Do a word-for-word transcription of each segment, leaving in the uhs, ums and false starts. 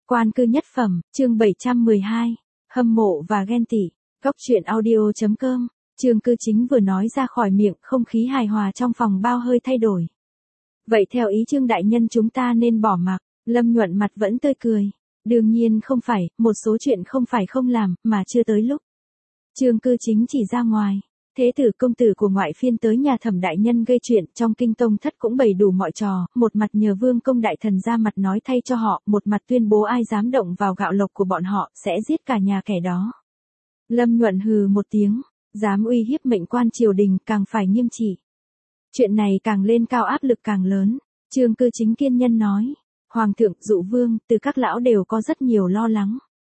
Quan cư nhất phẩm, chương bảy trăm mười hai, hâm mộ và ghen tị. Góc truyện audio chấm com. Trương Cư Chính vừa nói ra khỏi miệng, không khí hài hòa trong phòng bao hơi thay đổi. Vậy theo ý Trương đại nhân chúng ta nên bỏ mặc. Lâm Nhuận mặt vẫn tươi cười. Đương nhiên không phải, một số chuyện không phải không làm, mà chưa tới lúc. Trương Cư Chính chỉ ra ngoài. Thế tử công tử của ngoại phiên tới nhà Thẩm đại nhân gây chuyện, trong kinh tông thất cũng bày đủ mọi trò, một mặt nhờ Vương công đại thần ra mặt nói thay cho họ, một mặt tuyên bố ai dám động vào gạo lộc của bọn họ, sẽ giết cả nhà kẻ đó. Lâm Nhuận hừ một tiếng, dám uy hiếp mệnh quan triều đình càng phải nghiêm trị. Chuyện này càng lên cao áp lực càng lớn. Trương Cư Chính kiên nhân nói, Hoàng thượng, Dụ Vương, từ các lão đều có rất nhiều lo lắng.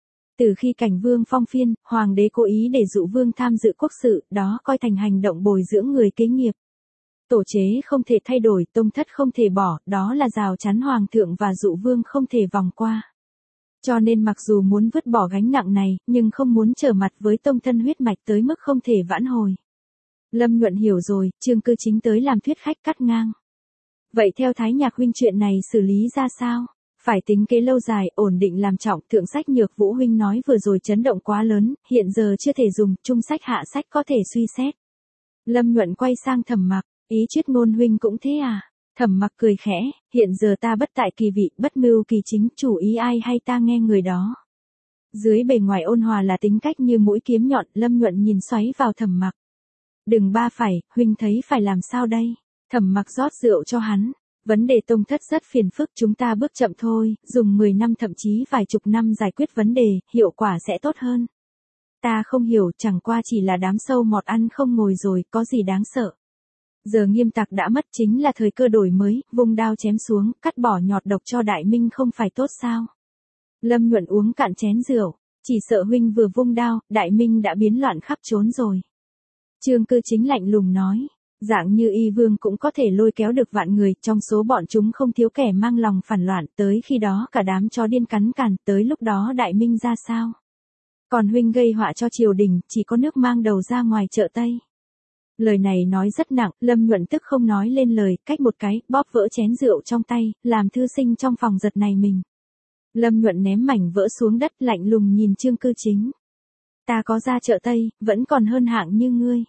Từ khi Cảnh Vương phong phiên, Hoàng đế cố ý để Dụ Vương tham dự quốc sự, đó coi thành hành động bồi dưỡng người kế nghiệp. Tổ chế không thể thay đổi, tông thất không thể bỏ, đó là rào chắn Hoàng thượng và Dụ Vương không thể vòng qua. Cho nên mặc dù muốn vứt bỏ gánh nặng này, nhưng không muốn trở mặt với tông thân huyết mạch tới mức không thể vãn hồi. Lâm Nhuận hiểu rồi, Trương Cư Chính tới làm thuyết khách cắt ngang. Vậy theo Thái Nhạc huynh chuyện này xử lý ra sao? Phải tính kế lâu dài, ổn định làm trọng, thượng sách Nhược Vũ huynh nói vừa rồi chấn động quá lớn, hiện giờ chưa thể dùng, trung sách hạ sách có thể suy xét. Lâm Nhuận quay sang Thẩm Mặc, ý Chuyết Ngôn huynh cũng thế à? Thẩm Mặc cười khẽ, hiện giờ ta bất tại kỳ vị, bất mưu kỳ chính, chủ ý ai hay ta nghe người đó. Dưới bề ngoài ôn hòa là tính cách như mũi kiếm nhọn, Lâm Nhuận nhìn xoáy vào Thẩm Mặc. Đừng ba phải, huynh thấy phải làm sao đây? Thẩm Mặc rót rượu cho hắn. Vấn đề tông thất rất phiền phức, chúng ta bước chậm thôi, dùng mười năm thậm chí vài chục năm giải quyết vấn đề, hiệu quả sẽ tốt hơn. Ta không hiểu, chẳng qua chỉ là đám sâu mọt ăn không ngồi rồi, có gì đáng sợ. Giờ Nghiêm Tặc đã mất, chính là thời cơ đổi mới, vung đao chém xuống, cắt bỏ nhọt độc cho Đại Minh không phải tốt sao? Lâm Nhuận uống cạn chén rượu, chỉ sợ huynh vừa vung đao, Đại Minh đã biến loạn khắp trốn rồi. Trương Cư Chính lạnh lùng nói. Dạng như Y Vương cũng có thể lôi kéo được vạn người, trong số bọn chúng không thiếu kẻ mang lòng phản loạn, tới khi đó cả đám chó điên cắn càn, tới lúc đó Đại Minh ra sao? Còn huynh gây họa cho triều đình, chỉ có nước mang đầu ra ngoài chợ Tây. Lời này nói rất nặng, Lâm Nhuận tức không nói lên lời, cách một cái, bóp vỡ chén rượu trong tay, làm thư sinh trong phòng giật này mình. Lâm Nhuận ném mảnh vỡ xuống đất, lạnh lùng nhìn Trương Cư Chính. Ta có ra chợ Tây, vẫn còn hơn hạng như ngươi.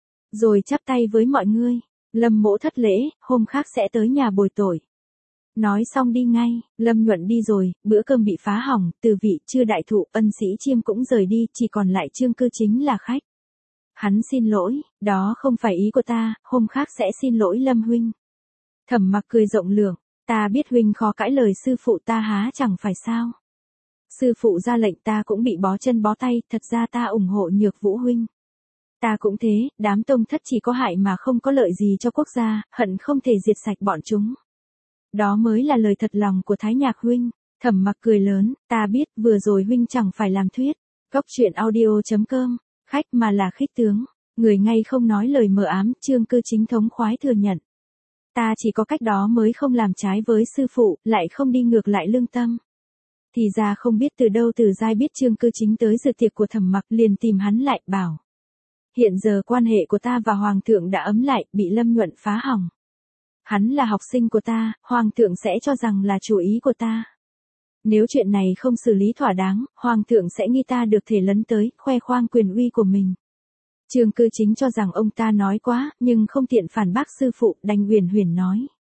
Rồi chắp tay với mọi người, Lâm mỗ thất lễ, hôm khác sẽ tới nhà bồi tội. Nói xong đi ngay, Lâm Nhuận đi rồi, bữa cơm bị phá hỏng, từ vị chưa đại thụ, ân sĩ Chiêm cũng rời đi, chỉ còn lại Trương Cư Chính là khách. Hắn xin lỗi, đó không phải ý của ta, hôm khác sẽ xin lỗi Lâm huynh. Thẩm Mặc cười rộng lượng, ta biết huynh khó cãi lời sư phụ ta há chẳng phải sao. Sư phụ ra lệnh ta cũng bị bó chân bó tay, thật ra ta ủng hộ Nhược Vũ huynh. Ta cũng thế, đám tông thất chỉ có hại mà không có lợi gì cho quốc gia, hận không thể diệt sạch bọn chúng. Đó mới là lời thật lòng của Thái Nhạc huynh. Thẩm Mặc cười lớn, ta biết, vừa rồi huynh chẳng phải làm thuyết. Góc truyện audio chấm com, khách mà là khích tướng, người ngay không nói lời mờ ám, Trương Cư Chính thống khoái thừa nhận. Ta chỉ có cách đó mới không làm trái với sư phụ, lại không đi ngược lại lương tâm. Thì ra không biết từ đâu Từ Giai biết Trương Cư Chính tới dự tiệc của Thẩm Mặc, liền tìm hắn lại, bảo. Hiện giờ quan hệ của ta và Hoàng thượng đã ấm lại, bị Lâm Nhuận phá hỏng. Hắn là học sinh của ta, Hoàng thượng sẽ cho rằng là chủ ý của ta. Nếu chuyện này không xử lý thỏa đáng, Hoàng thượng sẽ nghi ta được thể lấn tới, khoe khoang quyền uy của mình. Trương Cư Chính cho rằng ông ta nói quá, nhưng không tiện phản bác sư phụ, đành huyền huyền nói.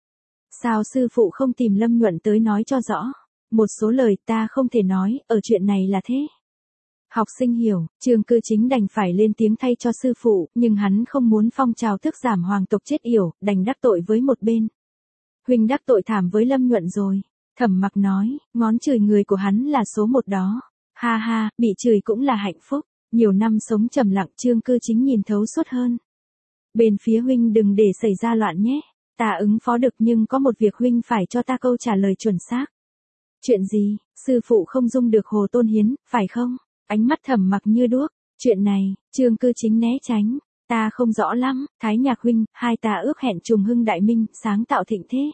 Sao sư phụ không tìm Lâm Nhuận tới nói cho rõ? Một số lời ta không thể nói, ở chuyện này là thế. Học sinh hiểu, Trương Cư Chính đành phải lên tiếng thay cho sư phụ, nhưng hắn không muốn phong trào thức giảm hoàng tộc chết yểu, đành đắc tội với một bên. Huynh đắc tội thảm với Lâm Nhuận rồi. Thẩm Mặc nói, ngón chửi người của hắn là số một đó. Ha ha, bị chửi cũng là hạnh phúc. Nhiều năm sống trầm lặng, Trương Cư Chính nhìn thấu suốt hơn. Bên phía huynh đừng để xảy ra loạn nhé. Ta ứng phó được nhưng có một việc huynh phải cho ta câu trả lời chuẩn xác. Chuyện gì? Sư phụ không dung được Hồ Tôn Hiến, phải không? Ánh mắt Thẩm Mặc như đuốc. Chuyện này, Trương Cư Chính né tránh. Ta không rõ lắm, Thái Nhạc huynh, hai ta ước hẹn trùng hưng đại minh, sáng tạo thịnh thế.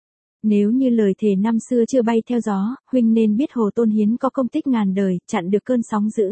Nếu như lời thề năm xưa chưa bay theo gió, huynh nên biết Hồ Tôn Hiến có công tích ngàn đời, chặn được cơn sóng dữ.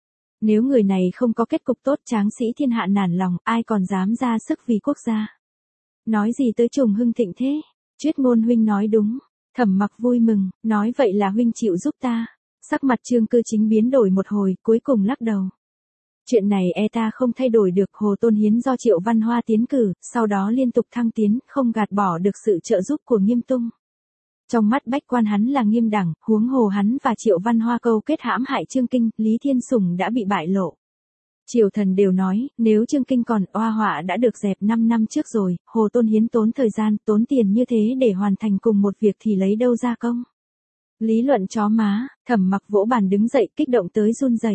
Nếu người này không có kết cục tốt, tráng sĩ thiên hạ nản lòng, ai còn dám ra sức vì quốc gia. Nói gì tới trùng hưng thịnh thế? Chuyết Ngôn huynh nói đúng. Thẩm Mặc vui mừng, nói vậy là huynh chịu giúp ta. Sắc mặt Trương Cư Chính biến đổi một hồi, cuối cùng lắc đầu. Chuyện này e ta không thay đổi được. Hồ Tôn Hiến do Triệu Văn Hoa tiến cử, sau đó liên tục thăng tiến, không gạt bỏ được sự trợ giúp của Nghiêm Tung. Trong mắt bách quan hắn là nghiêm đẳng, huống hồ hắn và Triệu Văn Hoa câu kết hãm hại Trương Kinh, Lý Thiên Sủng đã bị bại lộ. Triều thần đều nói, nếu Trương Kinh còn, oa họa đã được dẹp năm năm trước rồi. Hồ Tôn Hiến tốn thời gian, tốn tiền như thế để hoàn thành cùng một việc thì lấy đâu ra công. Lý luận chó má. Thẩm Mặc vỗ bàn đứng dậy, kích động tới run rẩy.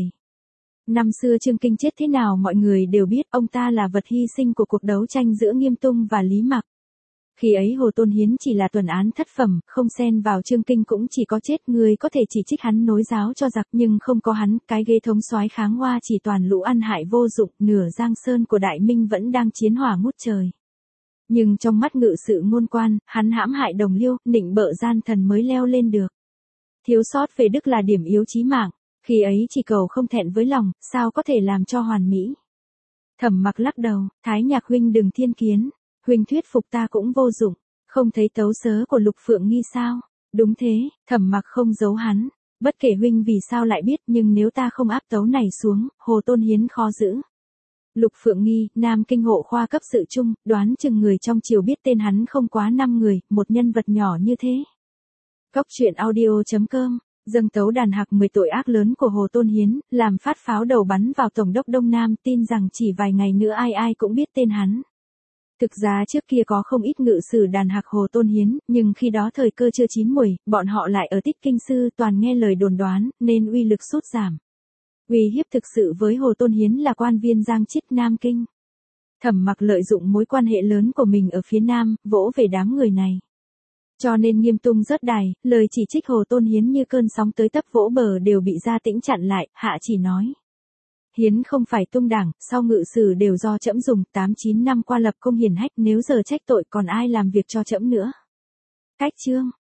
Năm xưa Trương Kinh chết thế nào mọi người đều biết, ông ta là vật hy sinh của cuộc đấu tranh giữa Nghiêm Tung và Lý Mặc. Khi ấy Hồ Tôn Hiến chỉ là tuần án thất phẩm, không xen vào Trương Kinh cũng chỉ có chết. Người có thể chỉ trích hắn nối giáo cho giặc, nhưng không có hắn, cái ghế thống soái kháng hoa chỉ toàn lũ ăn hại vô dụng. Nửa Giang Sơn của Đại Minh vẫn đang chiến hỏa ngút trời. Nhưng trong mắt ngự sự ngôn quan, hắn hãm hại đồng liêu, nịnh bợ gian thần mới leo lên được. Thiếu sót về đức là điểm yếu chí mạng. Khi ấy chỉ cầu không thẹn với lòng, sao có thể làm cho hoàn mỹ. Thẩm Mặc lắc đầu, Thái Nhạc huynh đừng thiên kiến. Huynh thuyết phục ta cũng vô dụng. Không thấy tấu sớ của Lục Phượng Nghi sao? Đúng thế. Thẩm Mặc không giấu hắn. Bất kể huynh vì sao lại biết, nhưng nếu ta không áp tấu này xuống, Hồ Tôn Hiến khó giữ. Lục Phượng Nghi, Nam Kinh hộ khoa cấp sự trung, đoán chừng người trong triều biết tên hắn không quá năm người, một nhân vật nhỏ như thế. Cốc truyện audio chấm com. Dâng tấu đàn hạc mười tội ác lớn của Hồ Tôn Hiến, làm phát pháo đầu bắn vào Tổng đốc Đông Nam, tin rằng chỉ vài ngày nữa ai ai cũng biết tên hắn. Thực ra trước kia có không ít ngự sử đàn hạc Hồ Tôn Hiến, nhưng khi đó thời cơ chưa chín muồi, bọn họ lại ở Tích Kinh Sư toàn nghe lời đồn đoán, nên uy lực sút giảm. Uy hiếp thực sự với Hồ Tôn Hiến là quan viên Giang Chít Nam Kinh. Thẩm Mặc lợi dụng mối quan hệ lớn của mình ở phía Nam, vỗ về đám người này. Cho nên Nghiêm Tung rớt đài, lời chỉ trích Hồ Tôn Hiến như cơn sóng tới tấp vỗ bờ đều bị Gia Tĩnh chặn lại. Hạ chỉ nói: Hiến không phải tung đảng, sau ngự sử đều do trẫm dùng, tám chín năm qua lập công hiển hách, nếu giờ trách tội còn ai làm việc cho trẫm nữa. Cách chương